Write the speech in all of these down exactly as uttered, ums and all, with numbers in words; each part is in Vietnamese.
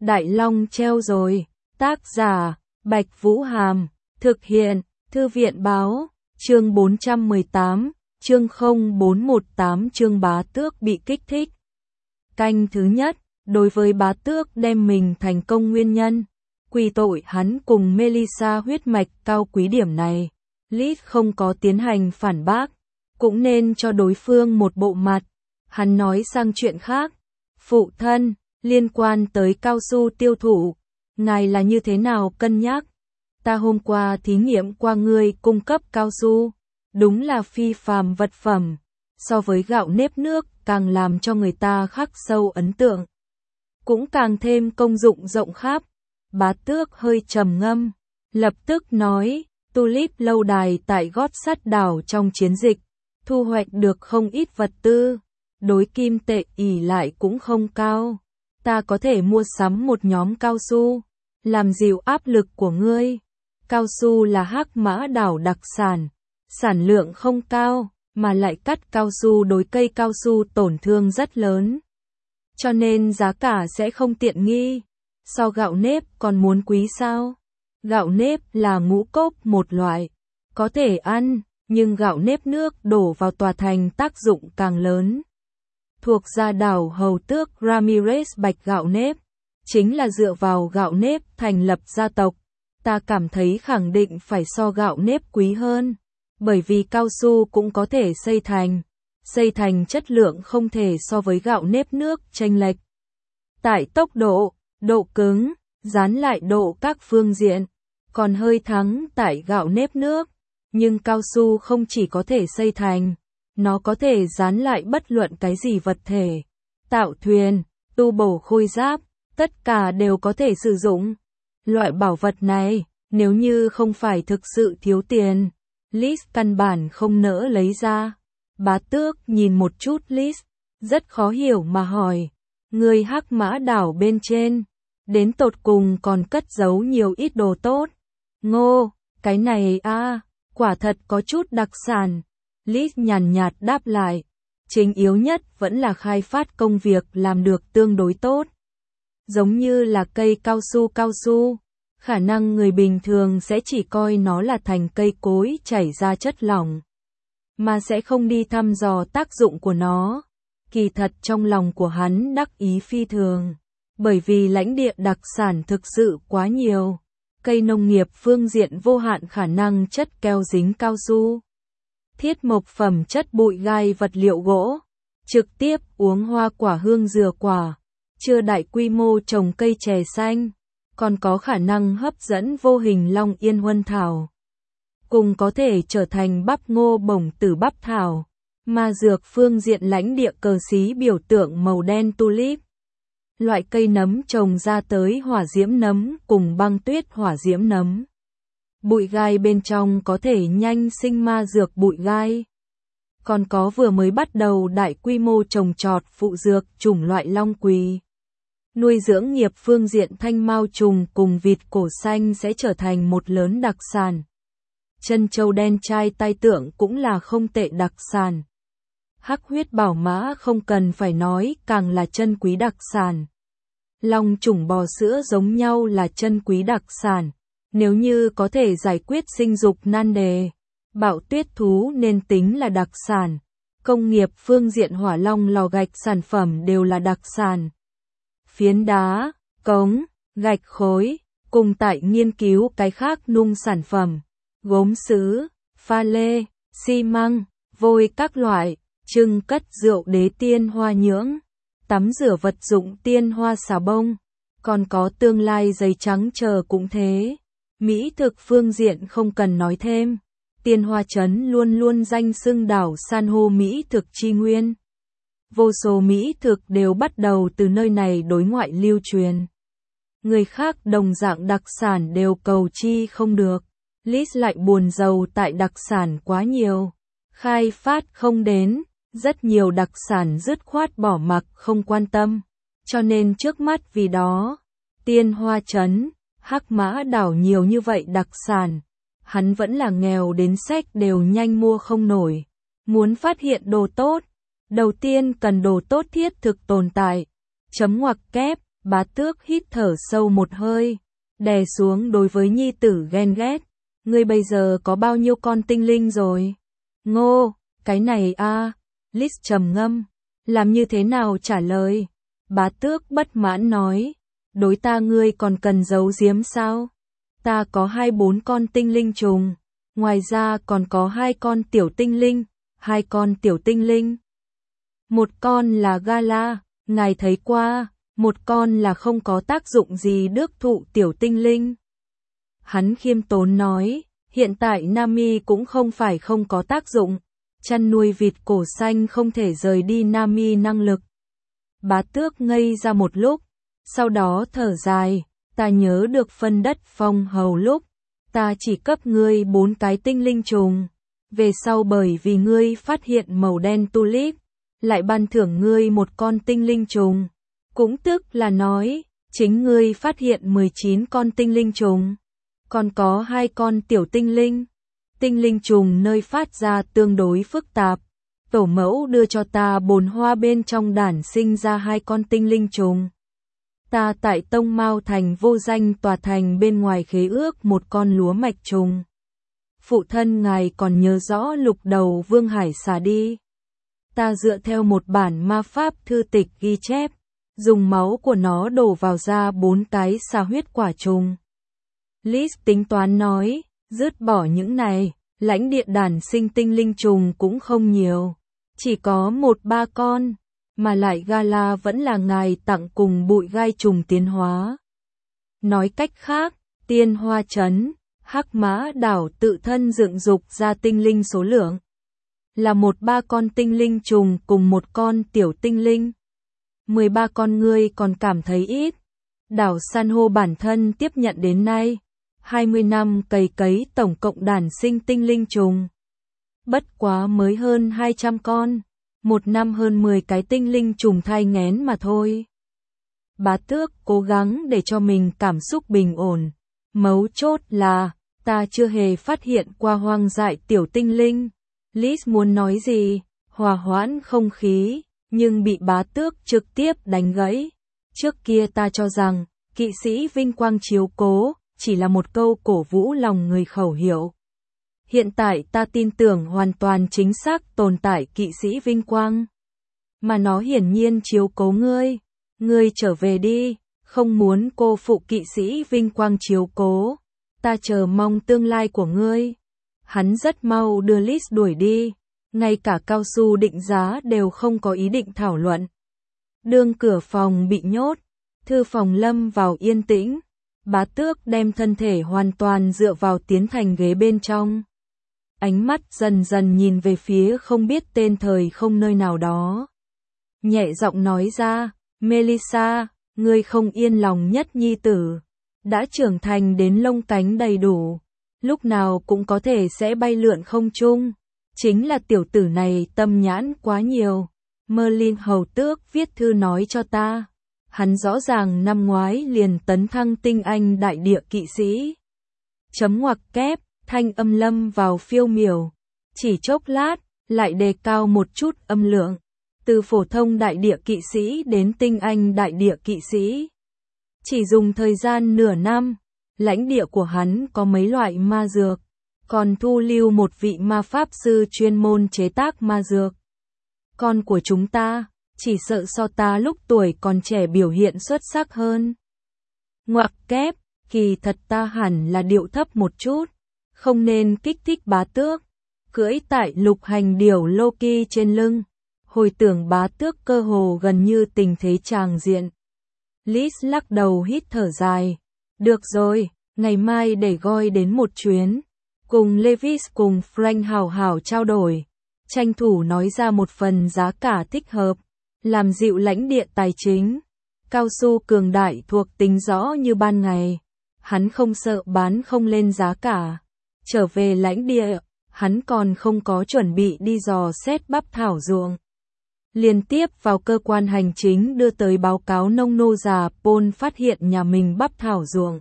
Đại Long treo rồi. Tác giả, Bạch Vũ Hàm. Thực hiện, Thư viện báo. Chương bốn trăm mười tám, chương không bốn một tám chương Bá Tước bị kích thích. Canh thứ nhất, đối với Bá Tước đem mình thành công nguyên nhân, quy tội hắn cùng Melissa huyết mạch cao quý điểm này. Liz không có tiến hành phản bác, cũng nên cho đối phương một bộ mặt. Hắn nói sang chuyện khác. Phụ thân, liên quan tới cao su tiêu thụ, ngài là như thế nào cân nhắc? Ta hôm qua thí nghiệm qua ngươi cung cấp cao su, đúng là phi phàm vật phẩm, so với gạo nếp nước càng làm cho người ta khắc sâu ấn tượng, cũng càng thêm công dụng rộng khắp. Bá Tước hơi trầm ngâm, lập tức nói, Tulip lâu đài tại gót sắt đảo trong chiến dịch, thu hoạch được không ít vật tư, đối kim tệ ỷ lại cũng không cao. Ta có thể mua sắm một nhóm cao su, làm dịu áp lực của ngươi. Cao su là Hắc Mã đảo đặc sản, sản lượng không cao, mà lại cắt cao su đối cây cao su tổn thương rất lớn. Cho nên giá cả sẽ không tiện nghi. So gạo nếp còn muốn quý sao? Gạo nếp là ngũ cốc một loại, có thể ăn, nhưng gạo nếp nước đổ vào tòa thành tác dụng càng lớn. Thuộc gia đảo Hầu Tước Ramirez bạch gạo nếp, chính là dựa vào gạo nếp thành lập gia tộc. Ta cảm thấy khẳng định phải so gạo nếp quý hơn, bởi vì cao su cũng có thể xây thành, xây thành chất lượng không thể so với gạo nếp nước chênh lệch. Tại tốc độ, độ cứng, dán lại độ các phương diện, còn hơi thắng tại gạo nếp nước, nhưng cao su không chỉ có thể xây thành, nó có thể dán lại bất luận cái gì vật thể, tạo thuyền, tu bổ khôi giáp, tất cả đều có thể sử dụng. Loại bảo vật này, nếu như không phải thực sự thiếu tiền, Liz căn bản không nỡ lấy ra. Bá Tước nhìn một chút Liz, rất khó hiểu mà hỏi, người Hắc Mã đảo bên trên, đến tột cùng còn cất giấu nhiều ít đồ tốt. Ngô, cái này a, à, quả thật có chút đặc sản. Liz nhàn nhạt đáp lại, chính yếu nhất vẫn là khai phát công việc làm được tương đối tốt. Giống như là cây cao su cao su, khả năng người bình thường sẽ chỉ coi nó là thành cây cối chảy ra chất lỏng, mà sẽ không đi thăm dò tác dụng của nó. Kỳ thật trong lòng của hắn đắc ý phi thường, bởi vì lãnh địa đặc sản thực sự quá nhiều. Cây nông nghiệp phương diện vô hạn khả năng chất keo dính cao su, thiết mộc phẩm chất bụi gai vật liệu gỗ, trực tiếp uống hoa quả hương dừa quả, chưa đại quy mô trồng cây chè xanh, còn có khả năng hấp dẫn vô hình long yên huân thảo, cùng có thể trở thành bắp ngô bổng tử bắp thảo, mà dược phương diện lãnh địa cờ xí biểu tượng màu đen tulip. Loại cây nấm trồng ra tới hỏa diễm nấm cùng băng tuyết hỏa diễm nấm. Bụi gai bên trong có thể nhanh sinh ma dược bụi gai. Còn có vừa mới bắt đầu đại quy mô trồng trọt phụ dược chủng loại long quỳ. Nuôi dưỡng nghiệp phương diện thanh mao trùng cùng vịt cổ xanh sẽ trở thành một lớn đặc sản. Chân châu đen trai tai tượng cũng là không tệ đặc sản. Hắc huyết bảo mã không cần phải nói càng là chân quý đặc sản. Long chủng bò sữa giống nhau là chân quý đặc sản. Nếu như có thể giải quyết sinh dục nan đề, bạo tuyết thú nên tính là đặc sản. Công nghiệp phương diện hỏa long lò gạch sản phẩm đều là đặc sản. Phiến đá, cống, gạch khối, cùng tại nghiên cứu cái khác nung sản phẩm, gốm sứ, pha lê, xi măng, vôi các loại, trưng cất rượu đế tiên hoa nhưỡng, tắm rửa vật dụng tiên hoa xà bông, còn có tương lai giấy trắng chờ cũng thế. Mỹ thực phương diện không cần nói thêm, Tiên Hoa Trấn luôn luôn danh xưng đảo san hô Mỹ thực chi nguyên. Vô số Mỹ thực đều bắt đầu từ nơi này đối ngoại lưu truyền. Người khác đồng dạng đặc sản đều cầu chi không được. Liz lại buồn rầu tại đặc sản quá nhiều, khai phát không đến, rất nhiều đặc sản dứt khoát bỏ mặc không quan tâm. Cho nên trước mắt vì đó, Tiên Hoa Trấn, Hắc Mã đảo nhiều như vậy đặc sản, hắn vẫn là nghèo đến sách đều nhanh mua không nổi. Muốn phát hiện đồ tốt, đầu tiên cần đồ tốt thiết thực tồn tại. Chấm ngoặc kép, Bá Tước hít thở sâu một hơi, đè xuống đối với nhi tử ghen ghét. Ngươi bây giờ có bao nhiêu con tinh linh rồi? Ngô, cái này a, à. Lis trầm ngâm, làm như thế nào trả lời? Bá Tước bất mãn nói, đối ta ngươi còn cần giấu giếm sao? Ta có hai bốn con tinh linh trùng, ngoài ra còn có hai con tiểu tinh linh, hai con tiểu tinh linh. Một con là Gala, ngài thấy qua, một con là không có tác dụng gì đước thụ tiểu tinh linh. Hắn khiêm tốn nói, hiện tại Nami cũng không phải không có tác dụng, chăn nuôi vịt cổ xanh không thể rời đi Nami năng lực. Bá Tước ngây ra một lúc, sau đó thở dài, ta nhớ được phân đất phong hầu lúc, ta chỉ cấp ngươi bốn cái tinh linh trùng, về sau bởi vì ngươi phát hiện màu đen tulip, lại ban thưởng ngươi một con tinh linh trùng, cũng tức là nói, chính ngươi phát hiện mười chín con tinh linh trùng, còn có hai con tiểu tinh linh. Tinh linh trùng nơi phát ra tương đối phức tạp, tổ mẫu đưa cho ta bồn hoa bên trong đản sinh ra hai con tinh linh trùng. Ta tại Tông Mao Thành vô danh tòa thành bên ngoài khế ước một con lúa mạch trùng. Phụ thân ngài còn nhớ rõ lục đầu Vương Hải xà đi. Ta dựa theo một bản ma pháp thư tịch ghi chép, dùng máu của nó đổ vào ra bốn cái xà huyết quả trùng. Lis tính toán nói, dứt bỏ những này, lãnh địa đản sinh tinh linh trùng cũng không nhiều, chỉ có một ba con, mà lại Gala vẫn là ngài tặng cùng bụi gai trùng tiến hóa. Nói cách khác, Tiên Hoa Trấn, Hắc Mã Đảo tự thân dựng dục ra tinh linh số lượng là một ba con tinh linh trùng cùng một con tiểu tinh linh. mười ba con ngươi còn cảm thấy ít. Đảo San hô bản thân tiếp nhận đến nay, hai mươi năm cày cấy tổng cộng đản sinh tinh linh trùng. Bất quá mới hơn hai trăm con, một năm hơn mười cái tinh linh trùng thai nghén mà thôi. Bá Tước cố gắng để cho mình cảm xúc bình ổn. Mấu chốt là, ta chưa hề phát hiện qua hoang dại tiểu tinh linh. Lis muốn nói gì, hòa hoãn không khí, nhưng bị Bá Tước trực tiếp đánh gãy. Trước kia ta cho rằng, kỵ sĩ vinh quang chiếu cố, chỉ là một câu cổ vũ lòng người khẩu hiệu. Hiện tại ta tin tưởng hoàn toàn chính xác tồn tại kỵ sĩ vinh quang. Mà nó hiển nhiên chiếu cố ngươi. Ngươi trở về đi, không muốn cô phụ kỵ sĩ vinh quang chiếu cố. Ta chờ mong tương lai của ngươi. Hắn rất mau đưa Lis đuổi đi, ngay cả cao su định giá đều không có ý định thảo luận. Đương cửa phòng bị nhốt, thư phòng lâm vào yên tĩnh. Bá Tước đem thân thể hoàn toàn dựa vào tiến thành ghế bên trong. Ánh mắt dần dần nhìn về phía không biết tên thời không nơi nào đó. Nhẹ giọng nói ra, Melissa, ngươi không yên lòng nhất nhi tử. Đã trưởng thành đến lông cánh đầy đủ, lúc nào cũng có thể sẽ bay lượn không trung. Chính là tiểu tử này tâm nhãn quá nhiều. Merlin hầu tước viết thư nói cho ta. Hắn rõ ràng năm ngoái liền tấn thăng tinh anh đại địa kỵ sĩ. Chấm ngoặc kép, thanh âm lâm vào phiêu miểu. Chỉ chốc lát, lại đề cao một chút âm lượng. Từ phổ thông đại địa kỵ sĩ đến tinh anh đại địa kỵ sĩ. Chỉ dùng thời gian nửa năm, lãnh địa của hắn có mấy loại ma dược. Còn thu lưu một vị ma pháp sư chuyên môn chế tác ma dược. Con của chúng ta, chỉ sợ so ta lúc tuổi còn trẻ biểu hiện xuất sắc hơn. Ngoặc kép, kỳ thật ta hẳn là điệu thấp một chút, không nên kích thích Bá Tước. Cưỡi tại lục hành điểu Loki trên lưng, hồi tưởng Bá Tước cơ hồ gần như tình thế tràng diện. Lis lắc đầu hít thở dài. Được rồi, ngày mai để Goi đến một chuyến. Cùng Levis cùng Frank hào hào trao đổi. Tranh thủ nói ra một phần giá cả thích hợp. Làm dịu lãnh địa tài chính. Cao su cường đại thuộc tính rõ như ban ngày. Hắn không sợ bán không lên giá cả. Trở về lãnh địa, hắn còn không có chuẩn bị đi dò xét bắp thảo ruộng. Liên tiếp vào cơ quan hành chính đưa tới báo cáo nông nô già Paul phát hiện nhà mình bắp thảo ruộng.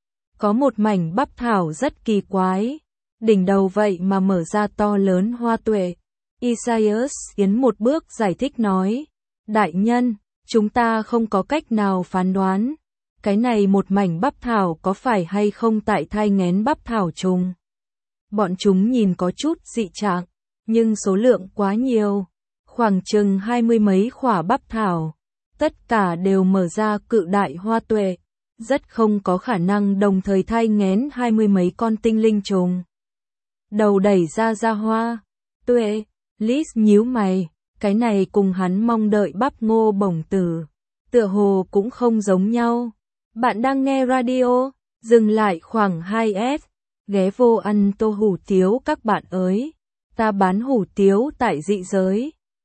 Có một mảnh bắp thảo rất kỳ quái. Đỉnh đầu vậy mà mở ra to lớn hoa tuệ. Isaias tiến một bước giải thích nói. Đại nhân, chúng ta không có cách nào phán đoán, cái này một mảnh bắp thảo có phải hay không tại thai nghén bắp thảo trùng. Bọn chúng nhìn có chút dị trạng, nhưng số lượng quá nhiều, khoảng chừng hai mươi mấy khỏa bắp thảo, tất cả đều mở ra cự đại hoa tuệ, rất không có khả năng đồng thời thai nghén hai mươi mấy con tinh linh trùng. Đầu đẩy ra ra hoa tuệ, Liz nhíu mày, cái này cùng hắn mong đợi bắp ngô bổng tử, tựa hồ cũng không giống nhau. Bạn đang nghe radio, dừng lại khoảng hai s, ghé vô ăn tô hủ tiếu các bạn ơi, ta bán hủ tiếu tại dị giới.